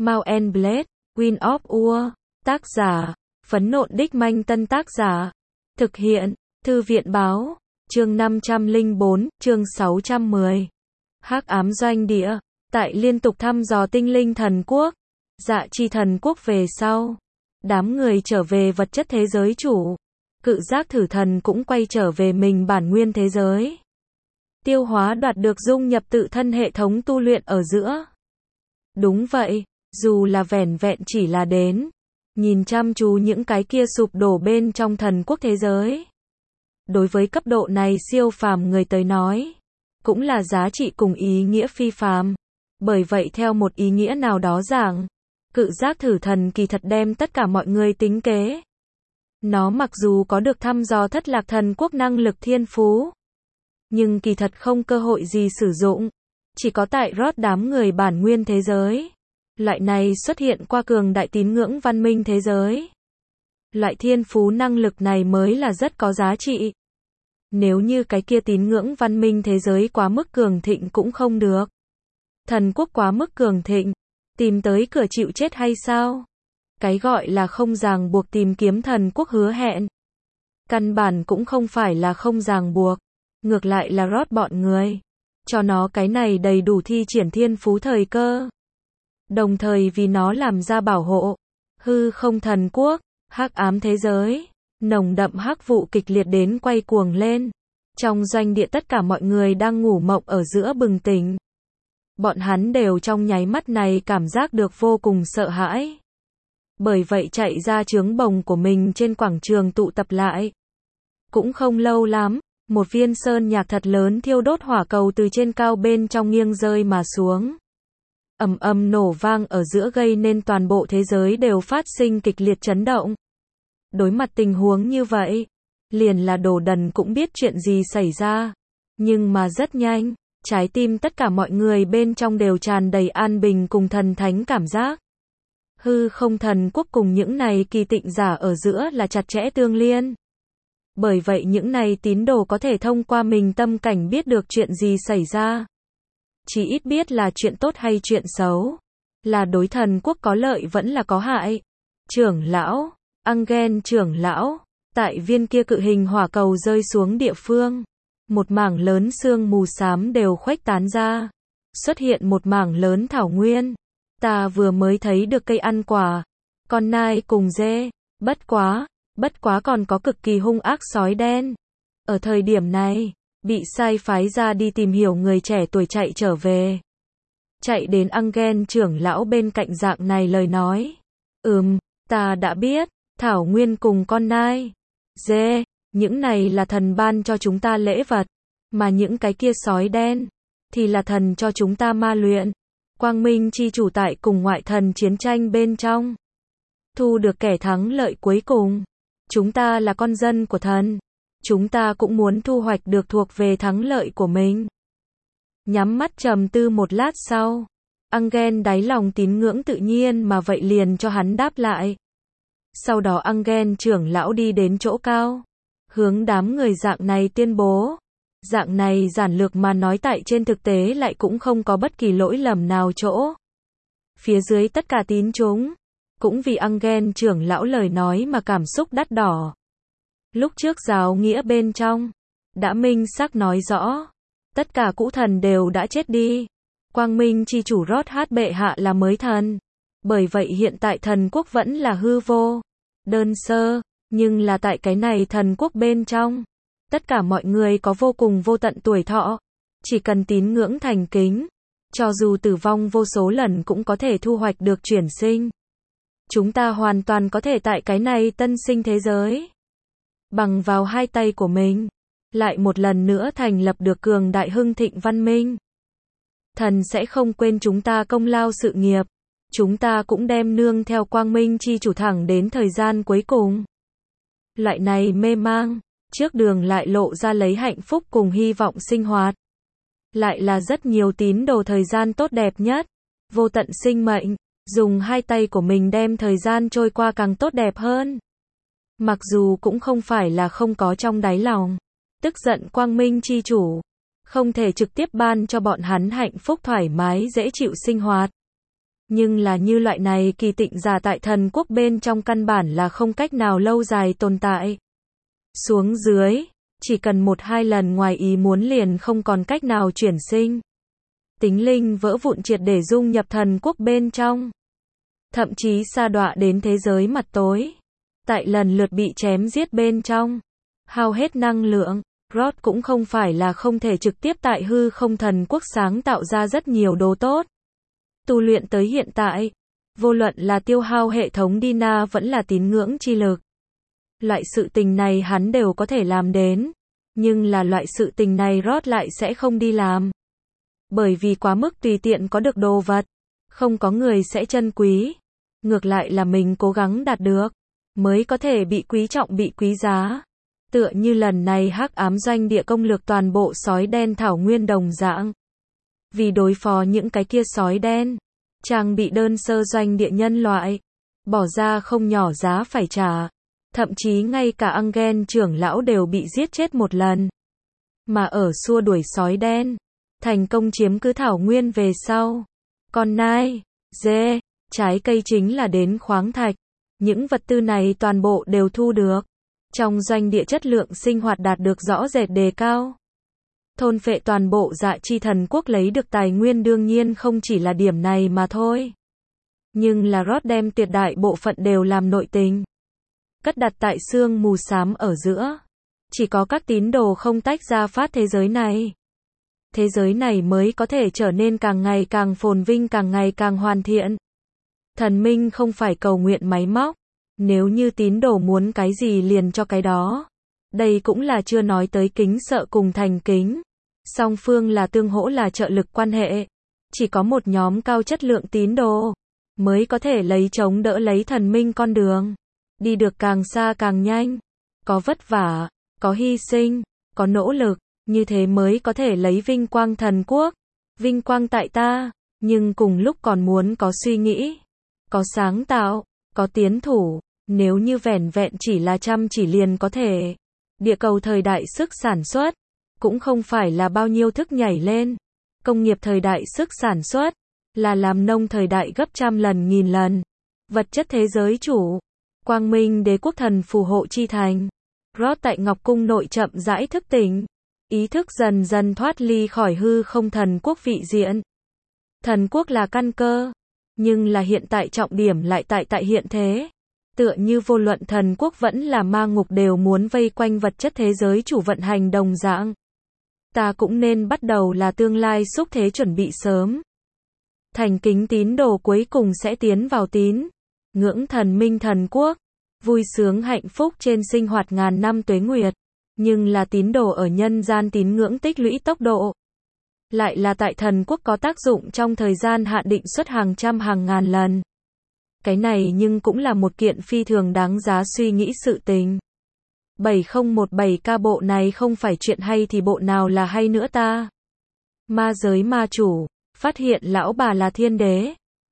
Mount and Blade, Wind of War. Tác giả, Phấn Nộn Đích Manh. Tân tác giả, thực hiện, Thư viện Báo. Chương 504, chương 610. Hắc ám doanh địa. Tại liên tục thăm dò tinh linh thần quốc, Dạ Chi thần quốc về sau, đám người trở về vật chất thế giới chủ. Cự giác thử thần cũng quay trở về mình bản nguyên thế giới. Tiêu hóa đoạt được dung nhập tự thân hệ thống tu luyện ở giữa. Đúng vậy, dù là vẻn vẹn chỉ là đến nhìn chăm chú những cái kia sụp đổ bên trong thần quốc thế giới. Đối với cấp độ này siêu phàm người tới nói, cũng là giá trị cùng ý nghĩa phi phàm. Bởi vậy theo một ý nghĩa nào đó giảng, cự giác thử thần kỳ thật đem tất cả mọi người tính kế. Nó mặc dù có được thăm dò thất lạc thần quốc năng lực thiên phú, nhưng kỳ thật không cơ hội gì sử dụng. Chỉ có tại Rốt đám người bản nguyên thế giới, loại này xuất hiện qua cường đại tín ngưỡng văn minh thế giới. Loại thiên phú năng lực này mới là rất có giá trị. Nếu như cái kia tín ngưỡng văn minh thế giới quá mức cường thịnh cũng không được. Thần quốc quá mức cường thịnh, tìm tới cửa chịu chết hay sao? Cái gọi là không ràng buộc tìm kiếm thần quốc hứa hẹn, căn bản cũng không phải là không ràng buộc, ngược lại là Rốt bọn người cho nó cái này đầy đủ thi triển thiên phú thời cơ. Đồng thời vì nó làm ra bảo hộ, hư không thần quốc, hắc ám thế giới, nồng đậm hắc vụ kịch liệt đến quay cuồng lên. Trong doanh địa tất cả mọi người đang ngủ mộng ở giữa bừng tỉnh. Bọn hắn đều trong nháy mắt này cảm giác được vô cùng sợ hãi. Bởi vậy chạy ra trướng bồng của mình trên quảng trường tụ tập lại. Cũng không lâu lắm, một viên sơn nhạc thật lớn thiêu đốt hỏa cầu từ trên cao bên trong nghiêng rơi mà xuống. Ầm ầm nổ vang ở giữa gây nên toàn bộ thế giới đều phát sinh kịch liệt chấn động. Đối mặt tình huống như vậy, liền là đồ đần cũng biết chuyện gì xảy ra. Nhưng mà rất nhanh, trái tim tất cả mọi người bên trong đều tràn đầy an bình cùng thần thánh cảm giác. Hư không thần quốc cùng những này kỳ tịnh giả ở giữa là chặt chẽ tương liên. Bởi vậy những này tín đồ có thể thông qua mình tâm cảnh biết được chuyện gì xảy ra. Chỉ ít biết là chuyện tốt hay chuyện xấu, là đối thần quốc có lợi vẫn là có hại. Trưởng lão, Angel trưởng lão, tại viên kia cự hình hỏa cầu rơi xuống địa phương, một mảng lớn sương mù xám đều khuếch tán ra, xuất hiện một mảng lớn thảo nguyên. Ta vừa mới thấy được cây ăn quả, con nai cùng dê, bất quá còn có cực kỳ hung ác sói đen. Ở thời điểm này, bị sai phái ra đi tìm hiểu người trẻ tuổi chạy trở về. Chạy đến Angel trưởng lão bên cạnh dạng này lời nói. Ta đã biết, thảo nguyên cùng con nai, dê, những này là thần ban cho chúng ta lễ vật, mà những cái kia sói đen, thì là thần cho chúng ta ma luyện. Quang Minh chi chủ tại cùng ngoại thần chiến tranh bên trong, thu được kẻ thắng lợi cuối cùng. Chúng ta là con dân của thần, chúng ta cũng muốn thu hoạch được thuộc về thắng lợi của mình. Nhắm mắt trầm tư một lát sau, Angel đáy lòng tín ngưỡng tự nhiên mà vậy liền cho hắn đáp lại. Sau đó Angel trưởng lão đi đến chỗ cao, hướng đám người dạng này tuyên bố. Dạng này giản lược mà nói tại trên thực tế lại cũng không có bất kỳ lỗi lầm nào chỗ. Phía dưới tất cả tín chúng, cũng vì Angel trưởng lão lời nói mà cảm xúc đắt đỏ. Lúc trước giáo nghĩa bên trong, đã minh xác nói rõ, tất cả cũ thần đều đã chết đi. Quang Minh chi chủ Rốt hát bệ hạ là mới thần. Bởi vậy hiện tại thần quốc vẫn là hư vô, đơn sơ, nhưng là tại cái này thần quốc bên trong, tất cả mọi người có vô cùng vô tận tuổi thọ. Chỉ cần tín ngưỡng thành kính, cho dù tử vong vô số lần cũng có thể thu hoạch được chuyển sinh. Chúng ta hoàn toàn có thể tại cái này tân sinh thế giới, bằng vào hai tay của mình, lại một lần nữa thành lập được cường đại hưng thịnh văn minh. Thần sẽ không quên chúng ta công lao sự nghiệp. Chúng ta cũng đem nương theo Quang Minh chi chủ thẳng đến thời gian cuối cùng. Loại này mê mang, trước đường lại lộ ra lấy hạnh phúc cùng hy vọng sinh hoạt. Lại là rất nhiều tín đồ thời gian tốt đẹp nhất. Vô tận sinh mệnh, dùng hai tay của mình đem thời gian trôi qua càng tốt đẹp hơn. Mặc dù cũng không phải là không có trong đáy lòng tức giận Quang Minh chi chủ, không thể trực tiếp ban cho bọn hắn hạnh phúc thoải mái dễ chịu sinh hoạt. Nhưng là như loại này kỳ tịnh giả tại thần quốc bên trong căn bản là không cách nào lâu dài tồn tại. Xuống dưới, chỉ cần 1-2 lần ngoài ý muốn liền không còn cách nào chuyển sinh. Tính linh vỡ vụn triệt để dung nhập thần quốc bên trong. Thậm chí sa đọa đến thế giới mặt tối. Tại lần lượt bị chém giết bên trong. Hao hết năng lượng, Rod cũng không phải là không thể trực tiếp tại hư không thần quốc sáng tạo ra rất nhiều đồ tốt. Tu luyện tới hiện tại, vô luận là tiêu hao hệ thống Dina vẫn là tín ngưỡng chi lực. Loại sự tình này hắn đều có thể làm đến. Nhưng là loại sự tình này Rod lại sẽ không đi làm. Bởi vì quá mức tùy tiện có được đồ vật. Không có người sẽ trân quý. Ngược lại là mình cố gắng đạt được. Mới có thể bị quý trọng bị quý giá. Tựa như lần này hắc ám doanh địa công lược toàn bộ sói đen thảo nguyên đồng dạng. Vì đối phó những cái kia sói đen. Trang bị đơn sơ doanh địa nhân loại. Bỏ ra không nhỏ giá phải trả. Thậm chí ngay cả Angen trưởng lão đều bị giết chết một lần. Mà ở xua đuổi sói đen. Thành công chiếm cứ thảo nguyên về sau. Con nai, dê, trái cây chính là đến khoáng thạch. Những vật tư này toàn bộ đều thu được. Trong doanh địa chất lượng sinh hoạt đạt được rõ rệt đề cao. Thôn phệ toàn bộ dạ chi thần quốc lấy được tài nguyên đương nhiên không chỉ là điểm này mà thôi. Nhưng là Rod đem tuyệt đại bộ phận đều làm nội tình. Cất đặt tại sương mù xám ở giữa. Chỉ có các tín đồ không tách ra phát thế giới này. Thế giới này mới có thể trở nên càng ngày càng phồn vinh càng ngày càng hoàn thiện. Thần minh không phải cầu nguyện máy móc. Nếu như tín đồ muốn cái gì liền cho cái đó. Đây cũng là chưa nói tới kính sợ cùng thành kính. Song phương là tương hỗ là trợ lực quan hệ. Chỉ có một nhóm cao chất lượng tín đồ mới có thể lấy chống đỡ lấy thần minh con đường. Đi được càng xa càng nhanh. Có vất vả, có hy sinh, có nỗ lực. Như thế mới có thể lấy vinh quang thần quốc. Vinh quang tại ta. Nhưng cùng lúc còn muốn có suy nghĩ. Có sáng tạo. Có tiến thủ. Nếu như vẻn vẹn chỉ là chăm chỉ liền có thể. Địa cầu thời đại sức sản xuất. Cũng không phải là bao nhiêu thức nhảy lên. Công nghiệp thời đại sức sản xuất. Là làm nông thời đại gấp trăm lần nghìn lần. Vật chất thế giới chủ. Quang minh đế quốc thần phù hộ chi thành. Rod tại Ngọc Cung nội chậm rãi thức tỉnh. Ý thức dần dần thoát ly khỏi hư không thần quốc vị diện. Thần quốc là căn cơ. Nhưng là hiện tại trọng điểm lại tại hiện thế. Tựa như vô luận thần quốc vẫn là ma ngục đều muốn vây quanh vật chất thế giới chủ vận hành đồng dạng. Ta cũng nên bắt đầu là tương lai xúc thế chuẩn bị sớm. Thành kính tín đồ cuối cùng sẽ tiến vào tín ngưỡng thần minh thần quốc. Vui sướng hạnh phúc trên sinh hoạt ngàn năm tuế nguyệt. Nhưng là tín đồ ở nhân gian tín ngưỡng tích lũy tốc độ. Lại là tại thần quốc có tác dụng trong thời gian hạn định suốt hàng trăm hàng ngàn lần. Cái này nhưng cũng là một kiện phi thường đáng giá suy nghĩ sự tình. 7017K bộ này không phải chuyện hay thì bộ nào là hay nữa ta? Ma giới ma chủ, phát hiện lão bà là thiên đế.